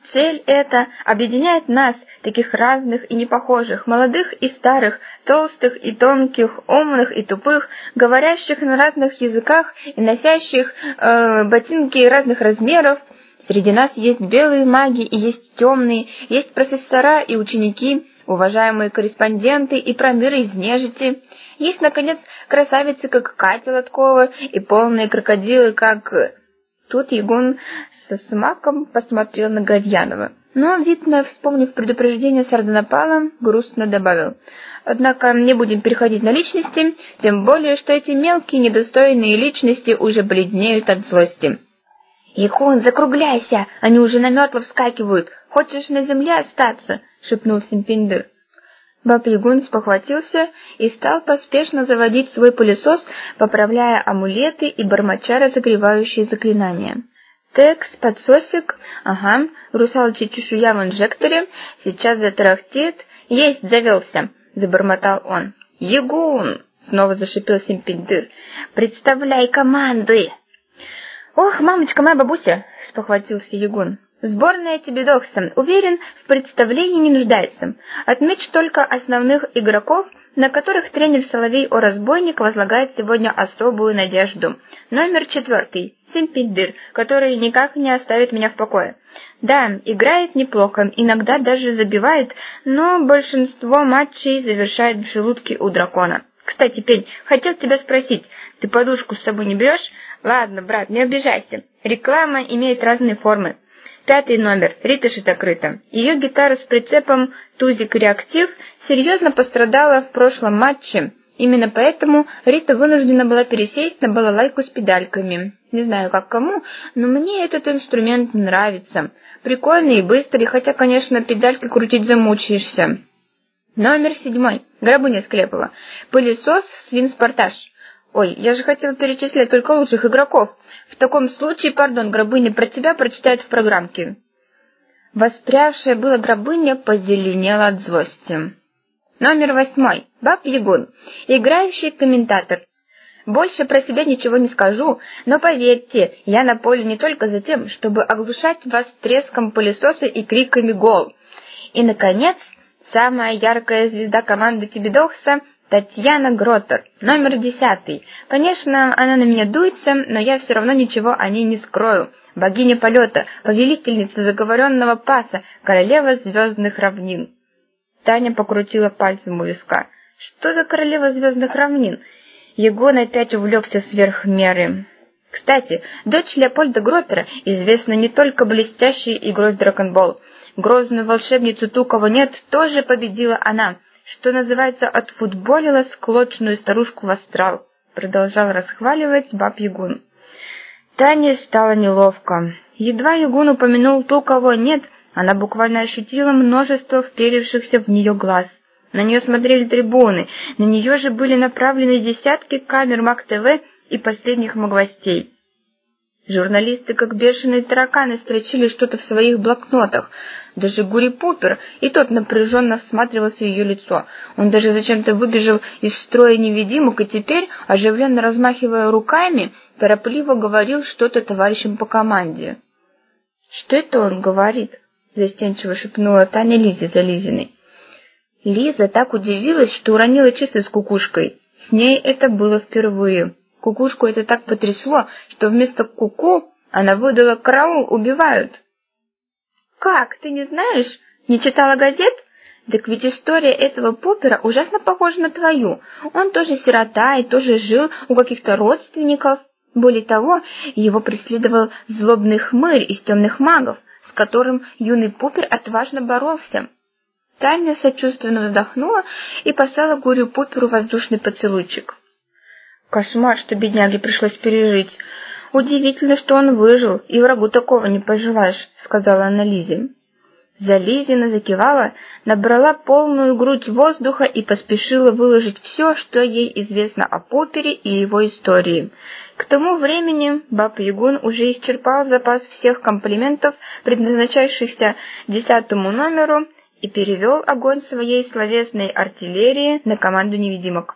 Цель эта объединяет нас, таких разных и непохожих, молодых и старых, толстых и тонких, умных и тупых, говорящих на разных языках и носящих ботинки разных размеров. Среди нас есть белые маги и есть темные, есть профессора и ученики, уважаемые корреспонденты и проныры из нежити. Есть, наконец, красавицы, как Катя Лоткова, и полные крокодилы, как... Тут Ягун со смаком посмотрел на Гавьянова, но, видно, вспомнив предупреждение Сардонапала, грустно добавил: «Однако не будем переходить на личности, тем более, что эти мелкие недостойные личности уже бледнеют от злости». «Ягун, закругляйся, они уже на метлу вскакивают. Хочешь на земле остаться?» — шепнул Симпиндыр. Баб-Ягун спохватился и стал поспешно заводить свой пылесос, поправляя амулеты и бормоча разогревающие заклинания. «Текс, подсосик, ага, русалочья чешуя в инжекторе, сейчас затарахтит, есть, завелся», — забормотал он. «Ягун!» — снова зашипел Симпиндыр. «Представляй команды!» «Ох, мамочка моя бабуся!» — спохватился Ягун. «Сборная тебе дохса, уверен, в представлении не нуждается. Отмечу только основных игроков, на которых тренер Соловей О-Разбойник возлагает сегодня особую надежду. Номер 4, Симпиндыр, который никак не оставит меня в покое. Да, играет неплохо, иногда даже забивает, но большинство матчей завершает в желудке у дракона. Кстати, Пень, хотел тебя спросить, ты подушку с собой не берешь? Ладно, брат, не обижайся. Реклама имеет разные формы. 5 номер, Рита Шитокрыта. Ее гитара с прицепом «Тузик Реактив» серьезно пострадала в прошлом матче. Именно поэтому Рита вынуждена была пересесть на балалайку с педальками. Не знаю, как кому, но мне этот инструмент нравится. Прикольный и быстрый, хотя, конечно, педальки крутить замучаешься. Номер 7, Грабыня Склепова. Пылесос «Свинспортаж». Ой, я же хотел перечислять только лучших игроков. В таком случае, пардон, Грабыня про тебя прочитает в программке. Воспрявшая была Грабыня позеленела от злости. Номер 8, Баб-Ягун. Играющий комментатор. Больше про себя ничего не скажу, но поверьте, я на поле не только за тем, чтобы оглушать вас треском пылесоса и криками «Гол!». И, наконец, самая яркая звезда команды Тибидохса — Татьяна Гроттер, номер 10. Конечно, она на меня дуется, но я все равно ничего о ней не скрою. Богиня полета, повелительница заговоренного паса, королева звездных равнин. Таня покрутила пальцем у виска. Что за королева звездных равнин? Ягун опять увлекся сверх меры. Кстати, дочь Леопольда Гроттера известна не только блестящей игрой в драконбол. Грозную волшебницу ту, кого нет, тоже победила она. Что называется, отфутболила склочную старушку в астрал, продолжал расхваливать Баб-Ягун. Тане стало неловко. Едва Ягун упомянул ту, кого нет, она буквально ощутила множество вперевшихся в нее глаз. На нее смотрели трибуны, на нее же были направлены десятки камер МАК-ТВ и последних новостей. Журналисты, как бешеные тараканы, строчили что-то в своих блокнотах. Даже Гури-Пупер, и тот напряженно всматривался в ее лицо. Он даже зачем-то выбежал из строя невидимок и теперь, оживленно размахивая руками, торопливо говорил что-то товарищам по команде. «Что это он говорит?» — застенчиво шепнула Таня Лизе за Лизиной. Лиза так удивилась, что уронила часы с кукушкой. С ней это было впервые. Кукушку это так потрясло, что вместо «ку-ку» она выдала «караул, убивают». «Как, ты не знаешь? Не читала газет? Так ведь история этого Пупера ужасно похожа на твою. Он тоже сирота и тоже жил у каких-то родственников. Более того, его преследовал злобный хмырь из темных магов, с которым юный Пупер отважно боролся». Таня сочувственно вздохнула и послала Гурю-Пуперу воздушный поцелуйчик. «Кошмар, что бедняге пришлось пережить. Удивительно, что он выжил, и врагу такого не пожелаешь», — сказала она Лизе. Зализина закивала, набрала полную грудь воздуха и поспешила выложить все, что ей известно о Пупере и его истории. К тому времени Баб-Ягун уже исчерпал запас всех комплиментов, предназначавшихся 10 номеру, и перевел огонь своей словесной артиллерии на команду невидимок.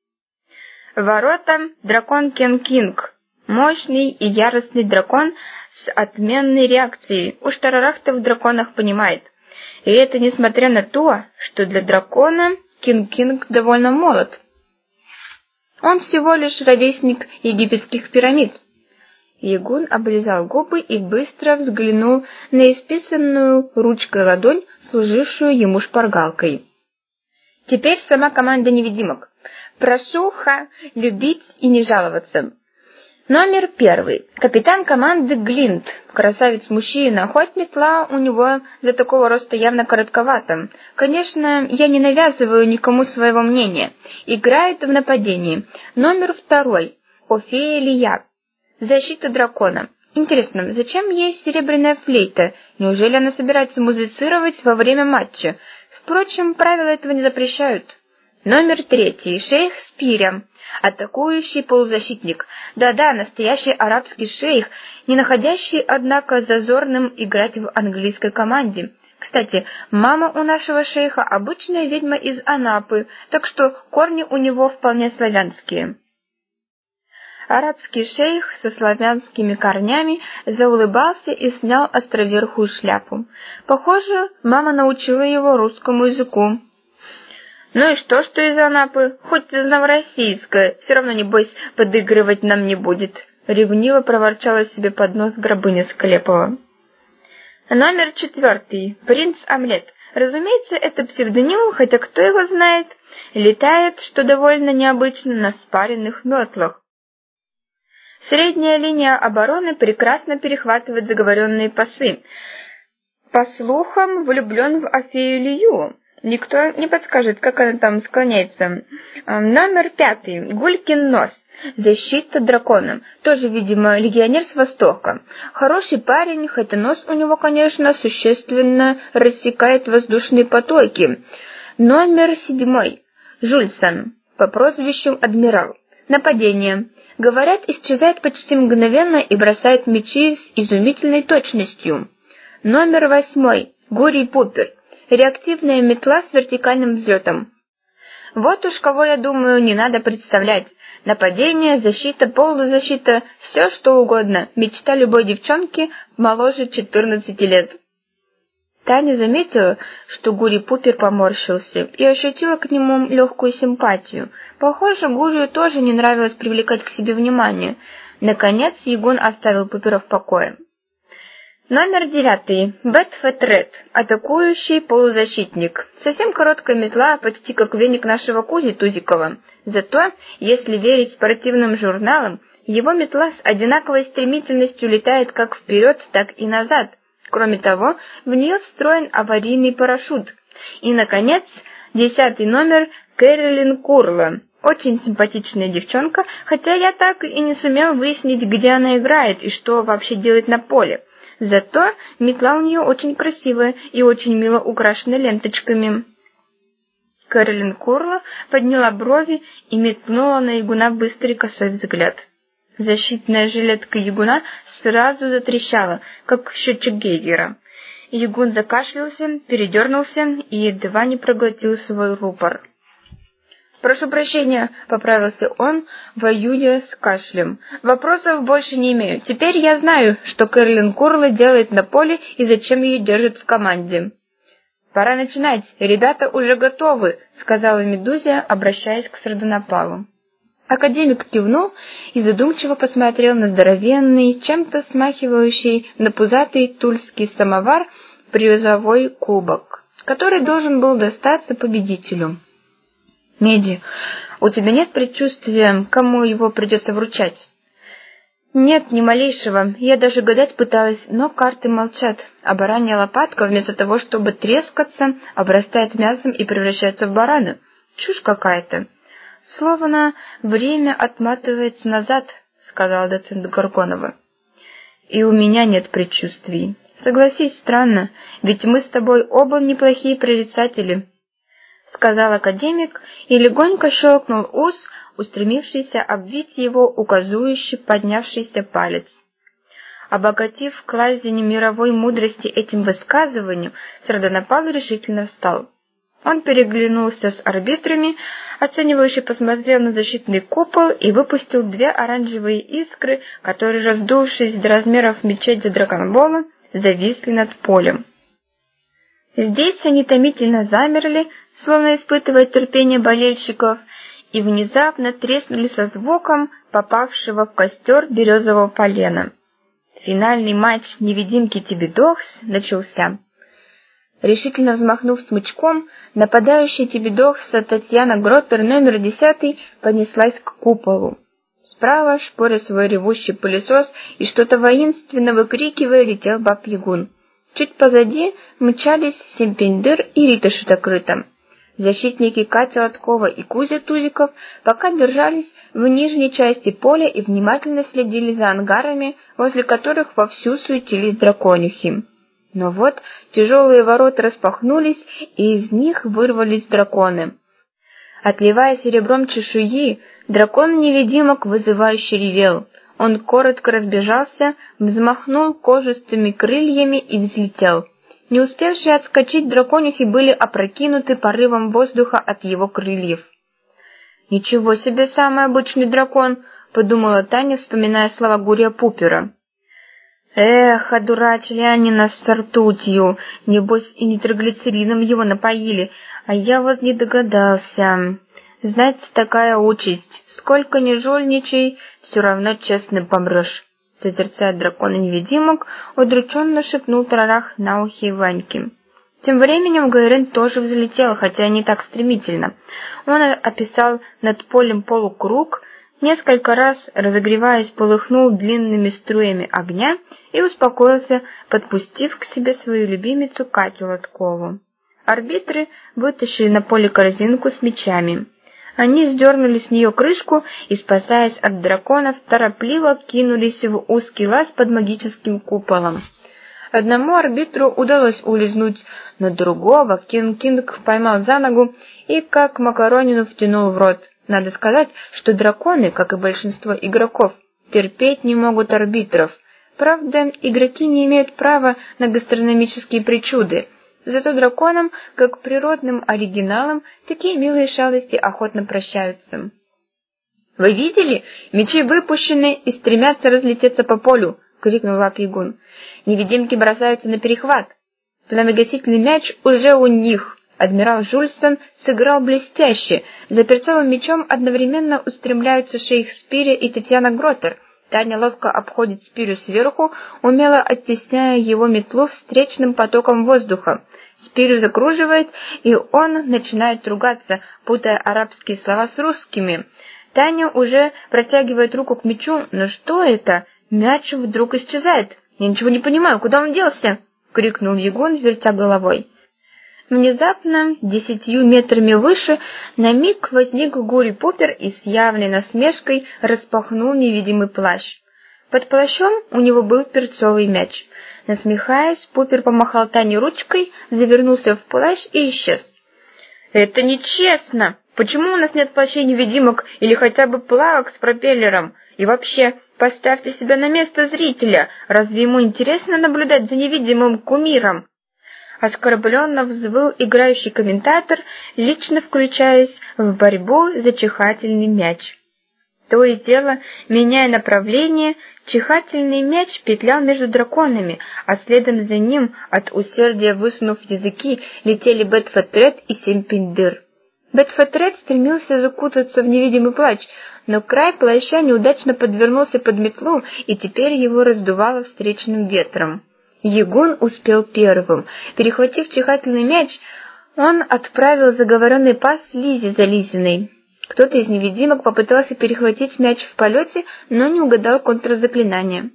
Ворота дракон Кен-Кинг. Мощный и яростный дракон с отменной реакцией. Уж Тарарахта в драконах понимает. И это несмотря на то, что для дракона Кинг-Кинг довольно молод. Он всего лишь ровесник египетских пирамид. Ягун облизал губы и быстро взглянул на исписанную ручкой ладонь, служившую ему шпаргалкой. Теперь сама команда невидимок. Прошу, любить и не жаловаться. Номер 1. Капитан команды Глинт. Красавец-мужчина, хоть метла у него для такого роста явно коротковата. Конечно, я не навязываю никому своего мнения. Играет в нападении. Номер 2. Офелия. Защита дракона. Интересно, зачем ей серебряная флейта? Неужели она собирается музицировать во время матча? Впрочем, правила этого не запрещают. Номер 3. Шейх Спиря. Атакующий полузащитник. Да-да, настоящий арабский шейх, не находящий, однако, зазорным играть в английской команде. Кстати, мама у нашего шейха обычная ведьма из Анапы, так что корни у него вполне славянские. Арабский шейх со славянскими корнями заулыбался и снял островерхую шляпу. Похоже, мама научила его русскому языку. «Ну и что из Анапы? Хоть из Новороссийска, все равно, небось, подыгрывать нам не будет», — ревниво проворчала себе под нос Грабыня Склепова. Номер 4. Принц Омлет. Разумеется, это псевдоним, хотя кто его знает. Летает, что довольно необычно, на спаренных метлах. Средняя линия обороны прекрасно перехватывает заговоренные пасы. По слухам, влюблен в Офею Лию. Никто не подскажет, как она там склоняется. Номер 5. Гулькин нос. Защита драконом. Тоже, видимо, легионер с Востока. Хороший парень, хотя нос у него, конечно, существенно рассекает воздушные потоки. Номер 7. Жульсон. По прозвищу Адмирал. Нападение. Говорят, исчезает почти мгновенно и бросает мечи с изумительной точностью. Номер 8. Гурий Пупер. Реактивная метла с вертикальным взлетом. Вот уж кого, я думаю, не надо представлять. Нападение, защита, полузащита, все что угодно. Мечта любой девчонки моложе 14 лет. Таня заметила, что Гурий Пупер поморщился, и ощутила к нему легкую симпатию. Похоже, Гурию тоже не нравилось привлекать к себе внимание. Наконец, Ягун оставил Пупера в покое. Номер 9. Бетфет Ред. Атакующий полузащитник. Совсем короткая метла, почти как веник нашего Кузи Тузикова. Зато, если верить спортивным журналам, его метла с одинаковой стремительностью летает как вперед, так и назад. Кроме того, в нее встроен аварийный парашют. И, наконец, 10 номер Кэролин Курла. Очень симпатичная девчонка, хотя я так и не сумел выяснить, где она играет и что вообще делает на поле. Зато метла у нее очень красивая и очень мило украшена ленточками. Кэролин Курла подняла брови и метнула на Ягуна быстрый косой взгляд. Защитная жилетка Ягуна сразу затрещала, как счетчик Гейгера. Ягун закашлялся, передернулся и едва не проглотил свой рупор. «Прошу прощения», — поправился он, воюя с кашлем. «Вопросов больше не имею. Теперь я знаю, что Кэролин Курла делает на поле и зачем ее держат в команде». «Пора начинать. Ребята уже готовы», — сказала Медузя, обращаясь к Сардонапалу. Академик кивнул и задумчиво посмотрел на здоровенный, чем-то смахивающий на пузатый тульский самовар призовой кубок, который должен был достаться победителю. «Меди, у тебя нет предчувствия, кому его придется вручать?» «Нет, ни малейшего. Я даже гадать пыталась, но карты молчат, а баранья лопатка, вместо того, чтобы трескаться, обрастает мясом и превращается в барана. Чушь какая-то». «Словно время отматывается назад», — сказала доцент Горгонова. «И у меня нет предчувствий. Согласись, странно, ведь мы с тобой оба неплохие прорицатели», — сказал академик и легонько щелкнул ус, устремившийся обвить его указующий поднявшийся палец. Обогатив кладезь мировой мудрости этим высказыванием, Сардонапал решительно встал. Он переглянулся с арбитрами, оценивающе посмотрел на защитный купол и выпустил две оранжевые искры, которые, раздувшись до размеров мечети драконбола, зависли над полем. Здесь они томительно замерли, словно испытывая терпение болельщиков, и внезапно треснули со звуком попавшего в костер березового полена. Финальный матч невидимки Тибидокс начался. Решительно взмахнув смычком, нападающая Тибидокса Татьяна Гроттер номер 10 понеслась к куполу. Справа, шпоря свой ревущий пылесос и что-то воинственно выкрикивая, летел Баб-Ягун. Чуть позади мчались Семпендыр и Рита Шитокрыта. Защитники Катя Лоткова и Кузя Тузиков пока держались в нижней части поля и внимательно следили за ангарами, возле которых вовсю суетились драконихи. Но вот тяжелые ворота распахнулись, и из них вырвались драконы. Отливая серебром чешуи, дракон-невидимок вызывающе ревел. Он коротко разбежался, взмахнул кожистыми крыльями и взлетел. Не успевшие отскочить драконихи были опрокинуты порывом воздуха от его крыльев. «Ничего себе, самый обычный дракон!» — подумала Таня, вспоминая слова Гурия Пупера. «Эх, одурачили они нас с ртутью, небось и нитроглицерином его напоили, а я вот не догадался. Знаете, такая участь, сколько ни жульничай, все равно честно помрешь», — созерцая дракона-невидимок, удрученно шепнул Тарарах на ухе Ваньки. Тем временем Гайрен тоже взлетел, хотя не так стремительно. Он описал над полем полукруг, несколько раз, разогреваясь, полыхнул длинными струями огня и успокоился, подпустив к себе свою любимицу Катю Лоткову. Арбитры вытащили на поле корзинку с мечами. Они сдернули с нее крышку и, спасаясь от драконов, торопливо кинулись в узкий лаз под магическим куполом. Одному арбитру удалось улизнуть, но другого Кинг-Кинг поймал за ногу и как макаронину втянул в рот. Надо сказать, что драконы, как и большинство игроков, терпеть не могут арбитров. Правда, игроки не имеют права на гастрономические причуды. Зато драконам, как природным оригиналам, такие милые шалости охотно прощаются. «Вы видели? Мечи выпущены и стремятся разлететься по полю!» — крикнул Баб-Ягун. «Невидимки бросаются на перехват. Пламегасительный мяч уже у них!» Адмирал Жульсон сыграл блестяще. За перцовым мечом одновременно устремляются шейх Спири и Татьяна Гроттер. Таня ловко обходит Спирю сверху, умело оттесняя его метлу встречным потоком воздуха. Спирю закруживает, и он начинает ругаться, путая арабские слова с русскими. Таня уже протягивает руку к мячу, но что это? Мяч вдруг исчезает. «Я ничего не понимаю, куда он делся?» — крикнул Ягун, вертя головой. Внезапно, 10 метрами выше, на миг возник Гурий Пупер и с явной насмешкой распахнул невидимый плащ. Под плащом у него был перцовый мяч. Насмехаясь, Пупер помахал Тане ручкой, завернулся в плащ и исчез. «Это нечестно! Почему у нас нет плащей-невидимок или хотя бы плавок с пропеллером? И вообще, поставьте себя на место зрителя. Разве ему интересно наблюдать за невидимым кумиром?» Оскорбленно взвыл играющий комментатор, лично включаясь в борьбу за чихательный мяч. То и дело, меняя направление, чихательный мяч петлял между драконами, а следом за ним, от усердия высунув языки, летели Бетфетрет и Семпендыр. Бетфетрет стремился закутаться в невидимый плащ, но край плаща неудачно подвернулся под метлу, и теперь его раздувало встречным ветром. Ягун успел первым. Перехватив чихательный мяч, он отправил заговоренный пас Лизе за Лизиной. Кто-то из невидимок попытался перехватить мяч в полете, но не угадал контрзаклинание.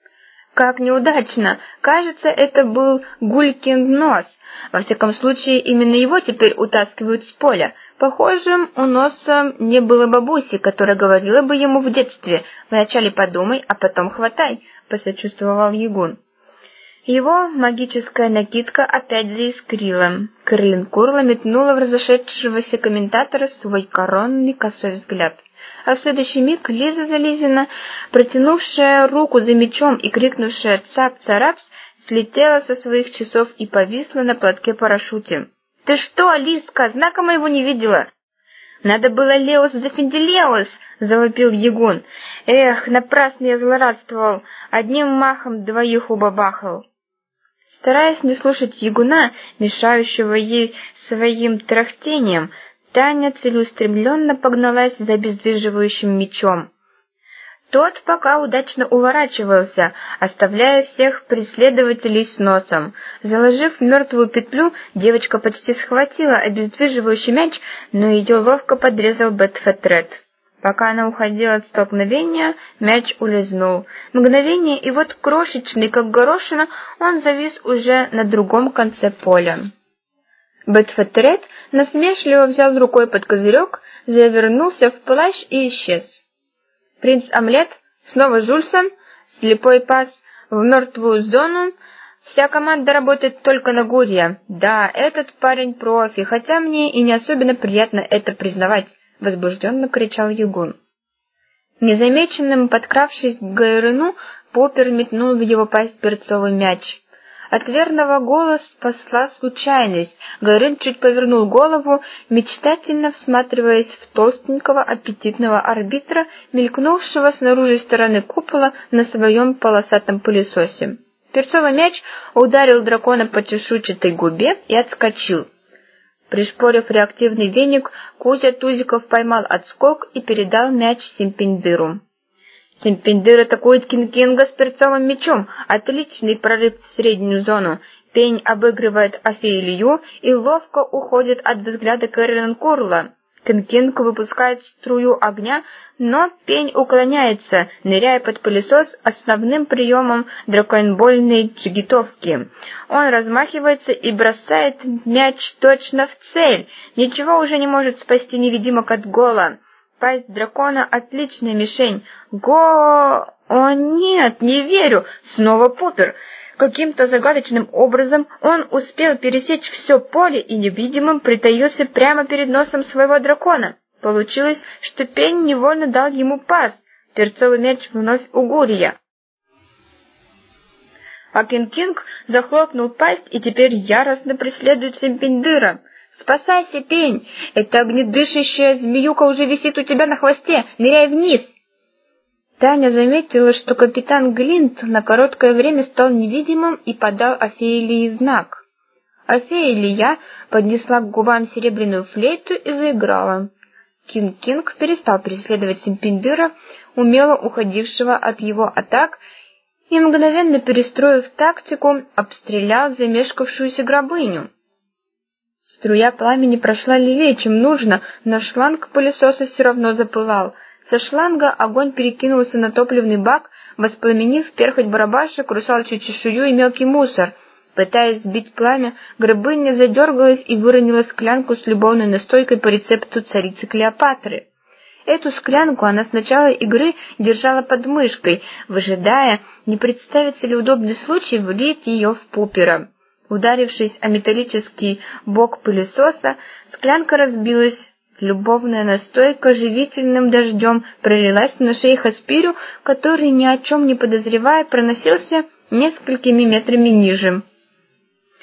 Как неудачно! Кажется, это был Гулькин нос. Во всяком случае, именно его теперь утаскивают с поля. Похоже, у носа не было бабуси, которая говорила бы ему в детстве: «Вначале подумай, а потом хватай», — посочувствовал Ягун. Его магическая накидка опять заискрила. Крылин Курла метнула в разошедшегося комментатора свой коронный косой взгляд. А в следующий миг Лиза Зализина, протянувшая руку за мечом и крикнувшая «Цап-царапс», слетела со своих часов и повисла на платке-парашюте. «Ты что, Лиска, знака моего не видела?» «Надо было Леос да Финделеос!» — завопил Ягун. «Эх, напрасно я злорадствовал, одним махом двоих убабахал!» Стараясь не слушать Ягуна, мешающего ей своим трахтением, Таня целеустремленно погналась за обездвиживающим мечом. Тот пока удачно уворачивался, оставляя всех преследователей с носом. Заложив мертвую петлю, девочка почти схватила обездвиживающий мяч, но ее ловко подрезал Бетфетрет. Пока она уходила от столкновения, мяч улизнул. Мгновение, и вот крошечный, как горошина, он завис уже на другом конце поля. Бетфетрет насмешливо взял рукой под козырек, завернулся в плащ и исчез. Принц Омлет, снова Жульсон, слепой пас в мертвую зону. Вся команда работает только на Гурья. Да, этот парень профи, хотя мне и не особенно приятно это признавать, возбужденно кричал Ягун. Незамеченным подкравшись к Гайрыну, Поппер метнул в его пасть перцовый мяч. От верного голос спасла случайность. Гайрын чуть повернул голову, мечтательно всматриваясь в толстенького аппетитного арбитра, мелькнувшего снаружи стороны купола на своем полосатом пылесосе. Перцовый мяч ударил дракона по чешуйчатой губе и отскочил. Пришпорив реактивный веник, Кузя Тузиков поймал отскок и передал мяч Симпендыру. Симпендыр атакует Кинг-Кинга с перцовым мячом. Отличный прорыв в среднюю зону. Пень обыгрывает Офелию и ловко уходит от взгляда Кэролин Курла. Кинг-Кинг выпускает струю огня, но Пень уклоняется, ныряя под пылесос основным приемом драконбольной джигитовки. Он размахивается и бросает мяч точно в цель. Ничего уже не может спасти невидимок от гола. Пасть дракона — отличная мишень. О, нет, не верю. Снова Поппер. Каким-то загадочным образом он успел пересечь все поле и невидимым притаился прямо перед носом своего дракона. Получилось, что Пень невольно дал ему пас. Перцовый мяч вновь у Гурья. А Кинг-Кинг захлопнул пасть и теперь яростно преследует Симпендыра. «Спасайся, Пень! Эта огнедышащая змеюка уже висит у тебя на хвосте! Ныряй вниз!» Таня заметила, что капитан Глинт на короткое время стал невидимым и подал Офелии знак. Офелия поднесла к губам серебряную флейту и заиграла. Кинг-Кинг перестал преследовать Симпендыра, умело уходившего от его атак, и, мгновенно перестроив тактику, обстрелял замешкавшуюся гробыню. Струя пламени прошла левее, чем нужно, но шланг пылесоса все равно запылал. Со шланга огонь перекинулся на топливный бак, воспламенив перхоть барабашек, русалочью чешую и мелкий мусор. Пытаясь сбить пламя, гробыня задергалась и выронила склянку с любовной настойкой по рецепту царицы Клеопатры. Эту склянку она с начала игры держала под мышкой, выжидая, не представится ли удобный случай влить ее в Поппера. Ударившись о металлический бок пылесоса, склянка разбилась. Любовная настойка живительным дождем пролилась на шее Хаспирю, который, ни о чем не подозревая, проносился несколькими метрами ниже.